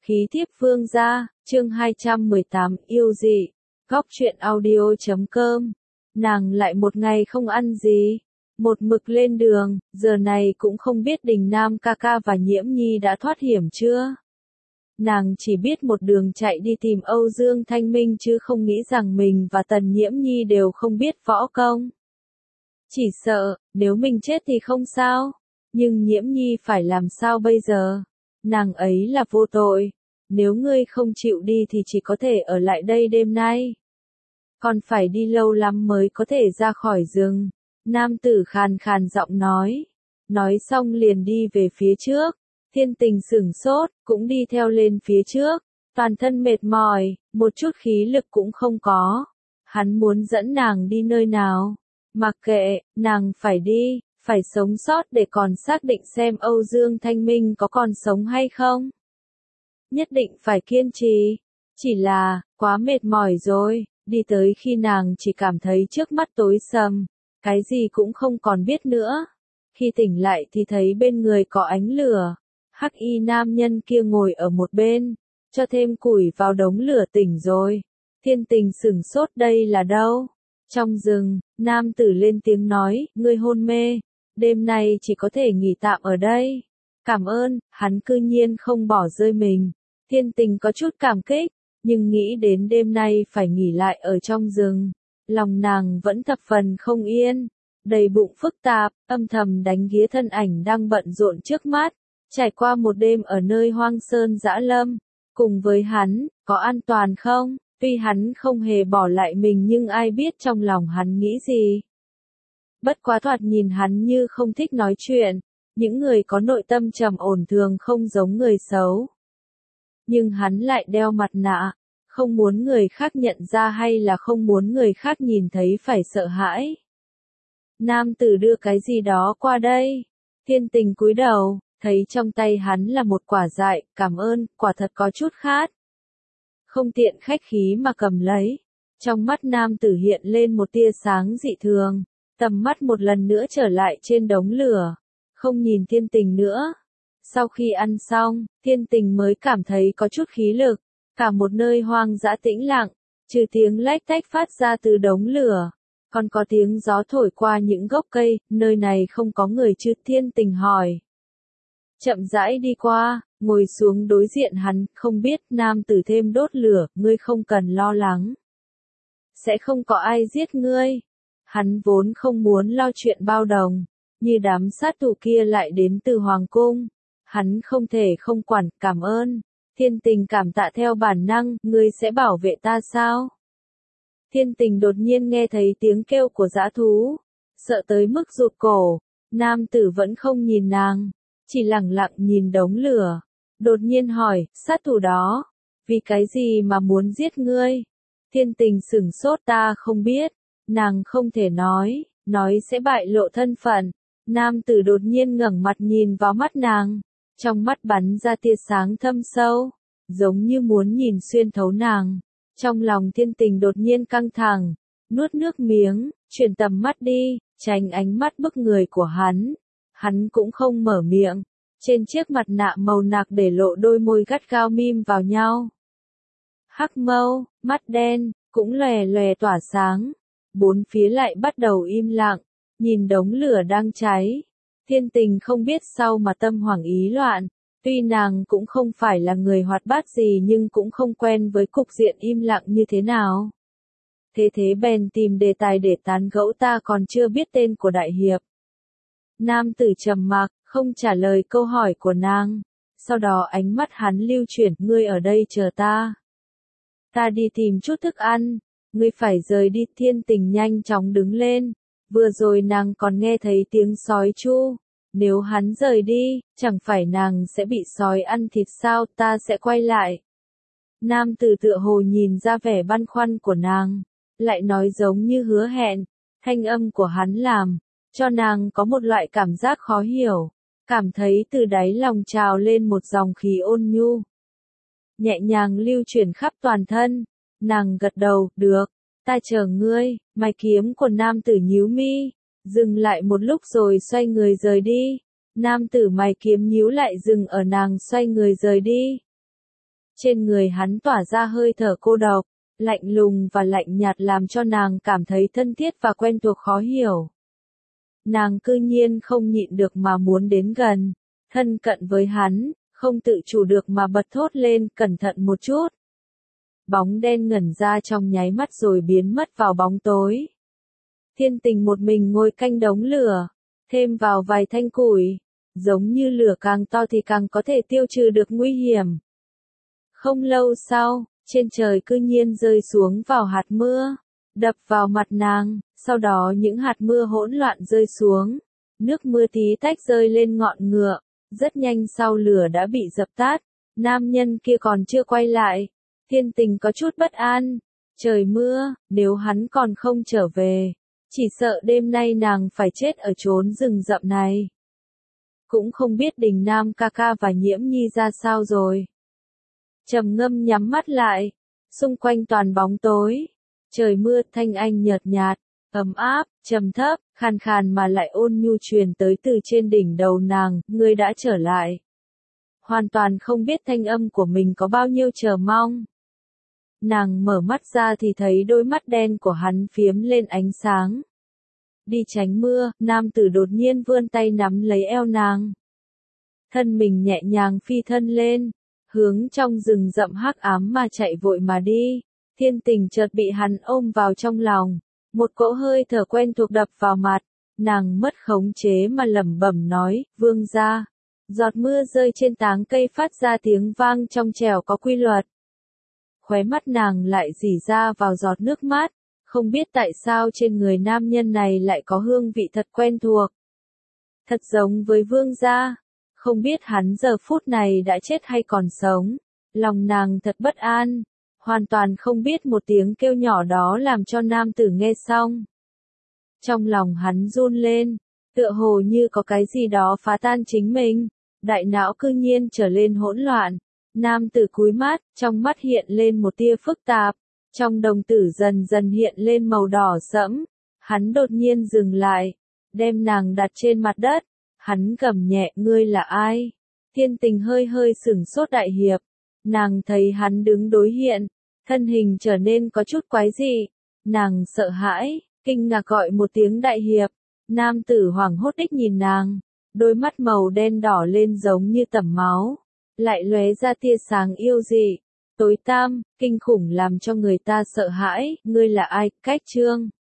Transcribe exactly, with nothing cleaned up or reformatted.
Khí thiếp vương gia, chương hai trăm mười tám yêu dị, góc truyện audio.com. Nàng lại một ngày không ăn gì, một mực lên đường, giờ này cũng không biết Đình Nam ca ca và Nhiễm Nhi đã thoát hiểm chưa. Nàng chỉ biết một đường chạy đi tìm Âu Dương Thanh Minh chứ không nghĩ rằng mình và Tần Nhiễm Nhi đều không biết võ công. Chỉ sợ, nếu mình chết thì không sao, nhưng Nhiễm Nhi phải làm sao bây giờ? Nàng ấy là vô tội, nếu ngươi không chịu đi thì chỉ có thể ở lại đây đêm nay. Còn phải đi lâu lắm mới có thể ra khỏi rừng. Nam tử khàn khàn giọng nói. Nói xong liền đi về phía trước. Thiên Tình sửng sốt, cũng đi theo lên phía trước. Toàn thân mệt mỏi, một chút khí lực cũng không có. Hắn muốn dẫn nàng đi nơi nào? Mặc kệ, nàng phải đi, phải sống sót để còn xác định xem Âu Dương Thanh Minh có còn sống hay không. Nhất định phải kiên trì. Chỉ là, quá mệt mỏi rồi, đi tới khi nàng chỉ cảm thấy trước mắt tối sầm, cái gì cũng không còn biết nữa. Khi tỉnh lại thì thấy bên người có ánh lửa, hắc y nam nhân kia ngồi ở một bên, cho thêm củi vào đống lửa tỉnh rồi. Thiên Tình sửng sốt, đây là đâu? Trong rừng, nam tử lên tiếng nói, ngươi hôn mê, đêm nay chỉ có thể nghỉ tạm ở đây. Cảm ơn, hắn cư nhiên không bỏ rơi mình. Thiên Tình có chút cảm kích, nhưng nghĩ đến đêm nay phải nghỉ lại ở trong rừng, lòng nàng vẫn thập phần không yên, đầy bụng phức tạp, âm thầm đánh ghía thân ảnh đang bận rộn trước mắt, trải qua một đêm ở nơi hoang sơn dã lâm, cùng với hắn, có an toàn không? Tuy hắn không hề bỏ lại mình nhưng ai biết trong lòng hắn nghĩ gì. Bất quá thoạt nhìn hắn như không thích nói chuyện, những người có nội tâm trầm ổn thường không giống người xấu. Nhưng hắn lại đeo mặt nạ, không muốn người khác nhận ra hay là không muốn người khác nhìn thấy phải sợ hãi. Nam tử đưa cái gì đó qua đây. Thiên Tình cúi đầu, thấy trong tay hắn là một quả dại, cảm ơn, quả thật có chút khát. Không tiện khách khí mà cầm lấy. Trong mắt nam tử hiện lên một tia sáng dị thường, tầm mắt một lần nữa trở lại trên đống lửa, không nhìn Thiên Tình nữa. Sau khi ăn xong, Thiên Tình mới cảm thấy có chút khí lực, cả một nơi hoang dã tĩnh lặng, trừ tiếng lách tách phát ra từ đống lửa, còn có tiếng gió thổi qua những gốc cây, nơi này không có người chứ? Thiên Tình hỏi. Chậm rãi đi qua, ngồi xuống đối diện hắn, không biết. Nam tử thêm đốt lửa, ngươi không cần lo lắng. Sẽ không có ai giết ngươi. Hắn vốn không muốn lo chuyện bao đồng, như đám sát thủ kia lại đến từ Hoàng Cung. Hắn không thể không quản, cảm ơn. Thiên Tình cảm tạ theo bản năng, ngươi sẽ bảo vệ ta sao? Thiên Tình đột nhiên nghe thấy tiếng kêu của dã thú, sợ tới mức rụt cổ. Nam tử vẫn không nhìn nàng, chỉ lẳng lặng nhìn đống lửa. Đột nhiên hỏi, sát thủ đó, vì cái gì mà muốn giết ngươi? Thiên Tình sửng sốt, ta không biết. Nàng không thể nói, nói sẽ bại lộ thân phận. Nam tử đột nhiên ngẩng mặt nhìn vào mắt nàng, trong mắt bắn ra tia sáng thâm sâu, giống như muốn nhìn xuyên thấu nàng. Trong lòng Thiên Tình đột nhiên căng thẳng, nuốt nước miếng, chuyển tầm mắt đi, tránh ánh mắt bức người của hắn. Hắn cũng không mở miệng, trên chiếc mặt nạ màu nạc để lộ đôi môi gắt gao mím vào nhau. Hắc mâu, mắt đen, cũng lòe lòe tỏa sáng. Bốn phía lại bắt đầu im lặng, nhìn đống lửa đang cháy. Thiên Tình không biết sao mà tâm hoảng ý loạn, tuy nàng cũng không phải là người hoạt bát gì nhưng cũng không quen với cục diện im lặng như thế nào. Thế thế bèn tìm đề tài để tán gẫu, ta còn chưa biết tên của đại hiệp. Nam tử trầm mặc, không trả lời câu hỏi của nàng. Sau đó ánh mắt hắn lưu chuyển, ngươi ở đây chờ ta. Ta đi tìm chút thức ăn, ngươi phải rời đi. Thiên Tình nhanh chóng đứng lên. Vừa rồi nàng còn nghe thấy tiếng sói tru. Nếu hắn rời đi, chẳng phải nàng sẽ bị sói ăn thịt sao? Ta sẽ quay lại. Nam tử tựa hồ nhìn ra vẻ băn khoăn của nàng, lại nói giống như hứa hẹn. Thanh âm của hắn làm cho nàng có một loại cảm giác khó hiểu, cảm thấy từ đáy lòng trào lên một dòng khí ôn nhu, nhẹ nhàng lưu chuyển khắp toàn thân. Nàng gật đầu, được, ta chờ ngươi. Mày kiếm của nam tử nhíu mi, dừng lại một lúc rồi xoay người rời đi. Nam tử mày kiếm nhíu lại, dừng ở nàng xoay người rời đi. Trên người hắn tỏa ra hơi thở cô độc, lạnh lùng và lạnh nhạt làm cho nàng cảm thấy thân thiết và quen thuộc khó hiểu. Nàng cư nhiên không nhịn được mà muốn đến gần, thân cận với hắn, không tự chủ được mà bật thốt lên, cẩn thận một chút. Bóng đen ngẩn ra trong nháy mắt rồi biến mất vào bóng tối. Thiên Tình một mình ngồi canh đống lửa, thêm vào vài thanh củi, giống như lửa càng to thì càng có thể tiêu trừ được nguy hiểm. Không lâu sau, trên trời cư nhiên rơi xuống vào hạt mưa, đập vào mặt nàng, sau đó những hạt mưa hỗn loạn rơi xuống, nước mưa tí tách rơi lên ngọn ngựa, rất nhanh sau lửa đã bị dập tắt, nam nhân kia còn chưa quay lại, Thiên Tình có chút bất an, trời mưa, nếu hắn còn không trở về, chỉ sợ đêm nay nàng phải chết ở chốn rừng rậm này. Cũng không biết Đình Nam ca ca và Nhiễm Nhi ra sao rồi. Trầm Ngâm nhắm mắt lại, xung quanh toàn bóng tối, trời mưa thanh anh nhợt nhạt, ấm áp, trầm thấp, khàn khàn mà lại ôn nhu truyền tới từ trên đỉnh đầu nàng, ngươi đã trở lại. Hoàn toàn không biết thanh âm của mình có bao nhiêu chờ mong. Nàng mở mắt ra thì thấy đôi mắt đen của hắn phiếm lên ánh sáng. Đi tránh mưa, nam tử đột nhiên vươn tay nắm lấy eo nàng. Thân mình nhẹ nhàng phi thân lên, hướng trong rừng rậm hắc ám mà chạy vội mà đi. Thiên Tình chợt bị hắn ôm vào trong lòng, một cỗ hơi thở quen thuộc đập vào mặt, nàng mất khống chế mà lẩm bẩm nói, vương gia. Giọt mưa rơi trên táng cây phát ra tiếng vang trong trẻo có quy luật. Khóe mắt nàng lại rỉ ra vào giọt nước mắt, không biết tại sao trên người nam nhân này lại có hương vị thật quen thuộc. Thật giống với vương gia, không biết hắn giờ phút này đã chết hay còn sống, lòng nàng thật bất an, hoàn toàn không biết một tiếng kêu nhỏ đó làm cho nam tử nghe xong. Trong lòng hắn run lên, tựa hồ như có cái gì đó phá tan chính mình, đại não cư nhiên trở lên hỗn loạn. Nam tử cúi mắt, trong mắt hiện lên một tia phức tạp, trong đồng tử dần dần hiện lên màu đỏ sẫm, hắn đột nhiên dừng lại, đem nàng đặt trên mặt đất, hắn gầm nhẹ, ngươi là ai? Thiên Tình hơi hơi sửng sốt đại hiệp, nàng thấy hắn đứng đối hiện, thân hình trở nên có chút quái dị, nàng sợ hãi, kinh ngạc gọi một tiếng đại hiệp, nam tử hoảng hốt đích nhìn nàng, đôi mắt màu đen đỏ lên giống như tẩm máu. Lại lóe ra tia sáng yêu dị, tối tăm, kinh khủng làm cho người ta sợ hãi, ngươi là ai, Cách Trương.